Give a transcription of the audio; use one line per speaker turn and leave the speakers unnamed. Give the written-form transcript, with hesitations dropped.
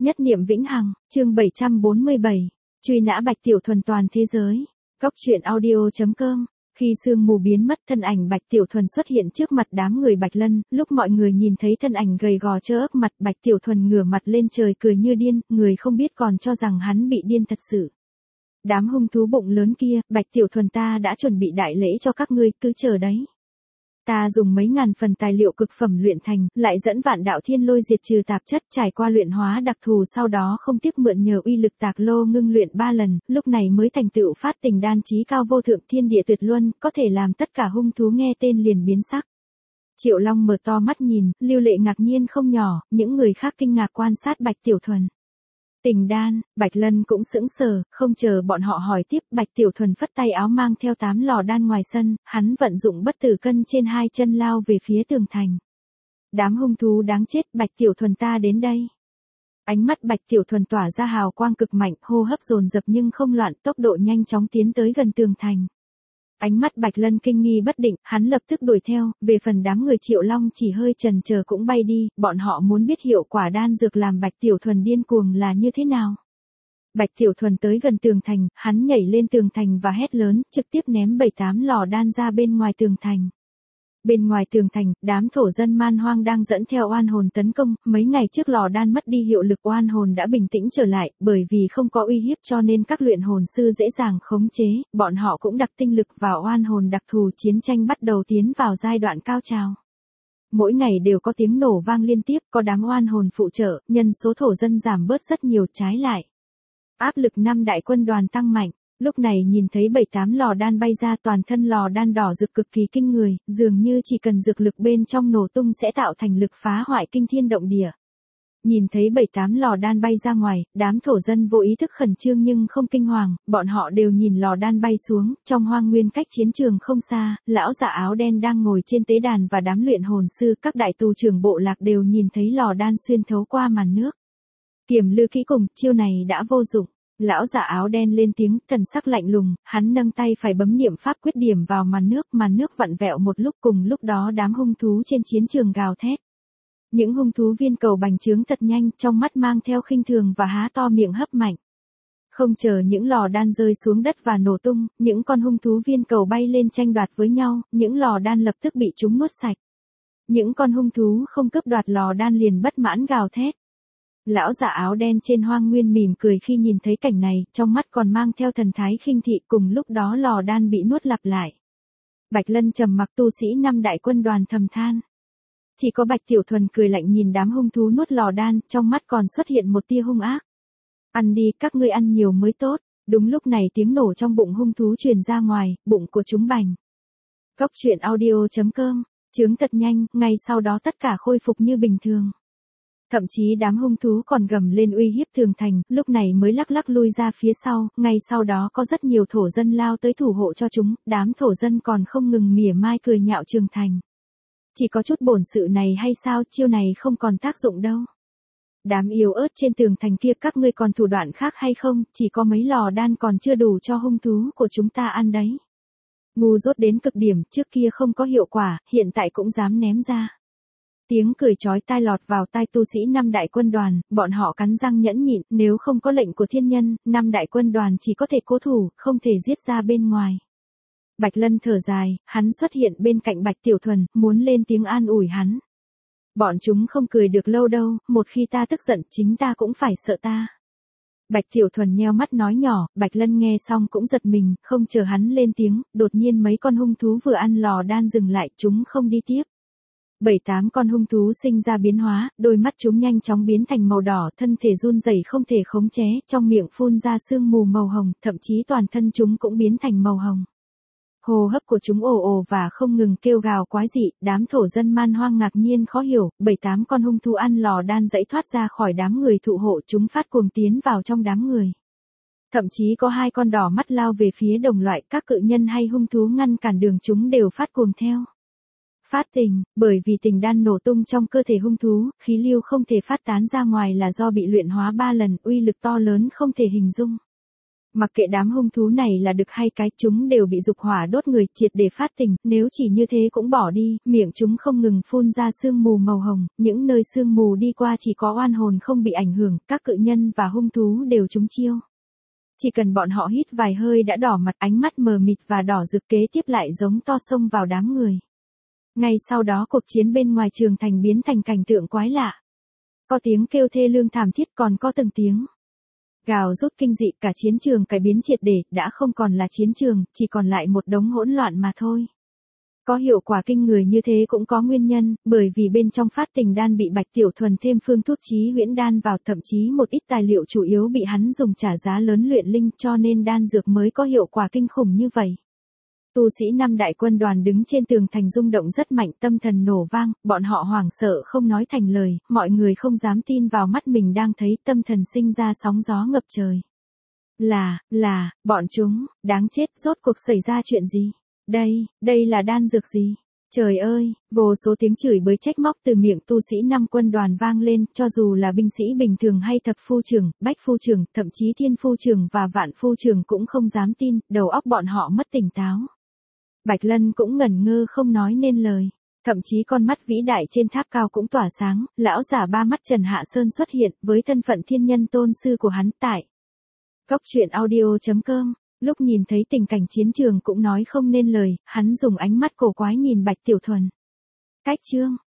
Nhất niệm vĩnh hằng, chương 747, truy nã Bạch Tiểu Thuần toàn thế giới. Góc truyện audio.com. Khi sương mù biến mất, thân ảnh Bạch Tiểu Thuần xuất hiện trước mặt đám người Bạch Lân, lúc mọi người nhìn thấy thân ảnh gầy gò trơ ấp mặt Bạch Tiểu Thuần ngửa mặt lên trời cười như điên, người không biết còn cho rằng hắn bị điên thật sự. Đám hung thú bụng lớn kia, Bạch Tiểu Thuần ta đã chuẩn bị đại lễ cho các ngươi, cứ chờ đấy. Ta dùng mấy ngàn phần tài liệu cực phẩm luyện thành, lại dẫn vạn đạo thiên lôi diệt trừ tạp chất, trải qua luyện hóa đặc thù, sau đó không tiếc mượn nhờ uy lực tạc lô ngưng luyện 3 lần, lúc này mới thành tựu phát tình đan chí cao vô thượng thiên địa tuyệt luân, có thể làm tất cả hung thú nghe tên liền biến sắc. Triệu Long mở to mắt nhìn, Lưu Lệ ngạc nhiên không nhỏ, những người khác kinh ngạc quan sát Bạch Tiểu Thuần. Tình đan, Bạch Lân cũng sững sờ, không chờ bọn họ hỏi tiếp, Bạch Tiểu Thuần phất tay áo mang theo 8 lò đan ngoài sân, hắn vận dụng bất tử cân trên 2 chân lao về phía tường thành. Đám hung thú đáng chết, Bạch Tiểu Thuần ta đến đây. Ánh mắt Bạch Tiểu Thuần tỏa ra hào quang cực mạnh, hô hấp dồn dập nhưng không loạn, tốc độ nhanh chóng tiến tới gần tường thành. Ánh mắt Bạch Lân kinh nghi bất định, hắn lập tức đuổi theo, về phần đám người Triệu Long chỉ hơi chần chờ cũng bay đi, bọn họ muốn biết hiệu quả đan dược làm Bạch Tiểu Thuần điên cuồng là như thế nào. Bạch Tiểu Thuần tới gần tường thành, hắn nhảy lên tường thành và hét lớn, trực tiếp ném 7-8 lò đan ra bên ngoài tường thành. Bên ngoài tường thành, đám thổ dân man hoang đang dẫn theo oan hồn tấn công, mấy ngày trước lò đan mất đi hiệu lực, oan hồn đã bình tĩnh trở lại, bởi vì không có uy hiếp cho nên các luyện hồn sư dễ dàng khống chế, bọn họ cũng đặt tinh lực vào oan hồn đặc thù, chiến tranh bắt đầu tiến vào giai đoạn cao trào. Mỗi ngày đều có tiếng nổ vang liên tiếp, có đám oan hồn phụ trợ, nhân số thổ dân giảm bớt rất nhiều, trái lại. Áp lực 5 đại quân đoàn tăng mạnh. Lúc này nhìn thấy 7-8 lò đan bay ra, toàn thân lò đan đỏ rực cực kỳ kinh người, dường như chỉ cần dược lực bên trong nổ tung sẽ tạo thành lực phá hoại kinh thiên động địa. Nhìn thấy 7-8 lò đan bay ra ngoài, đám thổ dân vô ý thức khẩn trương nhưng không kinh hoàng, bọn họ đều nhìn lò đan bay xuống, trong hoang nguyên cách chiến trường không xa, lão giả áo đen đang ngồi trên tế đàn và đám luyện hồn sư, các đại tù trưởng bộ lạc đều nhìn thấy lò đan xuyên thấu qua màn nước. Kiểm lư kỹ cùng, chiêu này đã vô dụng. Lão giả áo đen lên tiếng, thần sắc lạnh lùng, hắn nâng tay phải bấm niệm pháp quyết điểm vào màn nước vặn vẹo một lúc, cùng lúc đó đám hung thú trên chiến trường gào thét. Những hung thú viên cầu bành trướng thật nhanh, trong mắt mang theo khinh thường và há to miệng hấp mạnh. Không chờ những lò đan rơi xuống đất và nổ tung, những con hung thú viên cầu bay lên tranh đoạt với nhau, những lò đan lập tức bị chúng nuốt sạch. Những con hung thú không cướp đoạt lò đan liền bất mãn gào thét. Lão giả áo đen trên hoang nguyên mỉm cười khi nhìn thấy cảnh này, trong mắt còn mang theo thần thái khinh thị, cùng lúc đó lò đan bị nuốt lặp lại. Bạch Lân trầm mặc, tu sĩ 5 đại quân đoàn thầm than. Chỉ có Bạch Tiểu Thuần cười lạnh nhìn đám hung thú nuốt lò đan, trong mắt còn xuất hiện một tia hung ác. Ăn đi, các ngươi ăn nhiều mới tốt. Đúng lúc này tiếng nổ trong bụng hung thú truyền ra ngoài, bụng của chúng bành. Góc truyện audio.com, chướng thật nhanh, ngay sau đó tất cả khôi phục như bình thường. Thậm chí đám hung thú còn gầm lên uy hiếp tường thành, lúc này mới lắc lắc lui ra phía sau, ngay sau đó có rất nhiều thổ dân lao tới thủ hộ cho chúng, đám thổ dân còn không ngừng mỉa mai cười nhạo Trường Thành. Chỉ có chút bổn sự này hay sao, chiêu này không còn tác dụng đâu. Đám yếu ớt trên tường thành kia, các ngươi còn thủ đoạn khác hay không, chỉ có mấy lò đan còn chưa đủ cho hung thú của chúng ta ăn đấy. Ngu dốt đến cực điểm, trước kia không có hiệu quả, hiện tại cũng dám ném ra. Tiếng cười chói tai lọt vào tai tu sĩ 5 đại quân đoàn, bọn họ cắn răng nhẫn nhịn, nếu không có lệnh của thiên nhân, 5 đại quân đoàn chỉ có thể cố thủ, không thể giết ra bên ngoài. Bạch Lân thở dài, hắn xuất hiện bên cạnh Bạch Tiểu Thuần, muốn lên tiếng an ủi hắn. Bọn chúng không cười được lâu đâu, một khi ta tức giận chính ta cũng phải sợ ta. Bạch Tiểu Thuần nheo mắt nói nhỏ, Bạch Lân nghe xong cũng giật mình, không chờ hắn lên tiếng, đột nhiên mấy con hung thú vừa ăn lò đan dừng lại, chúng không đi tiếp. 7-8 con hung thú sinh ra biến hóa, đôi mắt chúng nhanh chóng biến thành màu đỏ, thân thể run rẩy không thể khống chế, trong miệng phun ra sương mù màu hồng, thậm chí toàn thân chúng cũng biến thành màu hồng. Hô hấp của chúng ồ ồ và không ngừng kêu gào quái dị, đám thổ dân man hoang ngạc nhiên khó hiểu, 7-8 con hung thú ăn lò đan dãy thoát ra khỏi đám người thụ hộ, chúng phát cuồng tiến vào trong đám người. Thậm chí có 2 con đỏ mắt lao về phía đồng loại, các cự nhân hay hung thú ngăn cản đường chúng đều phát cuồng theo. Phát tình, bởi vì tình đan nổ tung trong cơ thể hung thú, khí lưu không thể phát tán ra ngoài là do bị luyện hóa 3 lần, uy lực to lớn không thể hình dung. Mặc kệ đám hung thú này là đực hay cái, chúng đều bị dục hỏa đốt người, triệt để phát tình, nếu chỉ như thế cũng bỏ đi, miệng chúng không ngừng phun ra sương mù màu hồng, những nơi sương mù đi qua chỉ có oan hồn không bị ảnh hưởng, các cự nhân và hung thú đều trúng chiêu. Chỉ cần bọn họ hít vài hơi đã đỏ mặt, ánh mắt mờ mịt và đỏ rực, kế tiếp lại giống to xông vào đám người. Ngay sau đó cuộc chiến bên ngoài trường thành biến thành cảnh tượng quái lạ. Có tiếng kêu thê lương thảm thiết, còn có từng tiếng gào rút kinh dị, cả chiến trường cải biến triệt để, đã không còn là chiến trường, chỉ còn lại một đống hỗn loạn mà thôi. Có hiệu quả kinh người như thế cũng có nguyên nhân, bởi vì bên trong phát tình đan bị Bạch Tiểu Thuần thêm phương thuốc chí huyễn đan vào, thậm chí một ít tài liệu chủ yếu bị hắn dùng trả giá lớn luyện linh, cho nên đan dược mới có hiệu quả kinh khủng như vậy. Tu sĩ năm đại quân đoàn đứng trên tường thành rung động rất mạnh, tâm thần nổ vang, bọn họ hoảng sợ không nói thành lời, mọi người không dám tin vào mắt mình đang thấy, tâm thần sinh ra sóng gió ngập trời. Bọn chúng, đáng chết, rốt cuộc xảy ra chuyện gì? Đây là đan dược gì? Trời ơi, vô số tiếng chửi bới trách móc từ miệng tu sĩ năm quân đoàn vang lên, cho dù là binh sĩ bình thường hay thập phu trưởng, bách phu trưởng, thậm chí thiên phu trưởng và vạn phu trưởng cũng không dám tin, đầu óc bọn họ mất tỉnh táo. Bạch Lân cũng ngẩn ngơ không nói nên lời. Thậm chí con mắt vĩ đại trên tháp cao cũng tỏa sáng, lão giả ba mắt Trần Hạ Sơn xuất hiện với thân phận thiên nhân tôn sư của hắn tại Cốc Truyện Audio.com. Lúc nhìn thấy tình cảnh chiến trường cũng nói không nên lời, hắn dùng ánh mắt cổ quái nhìn Bạch Tiểu Thuần. Cách chương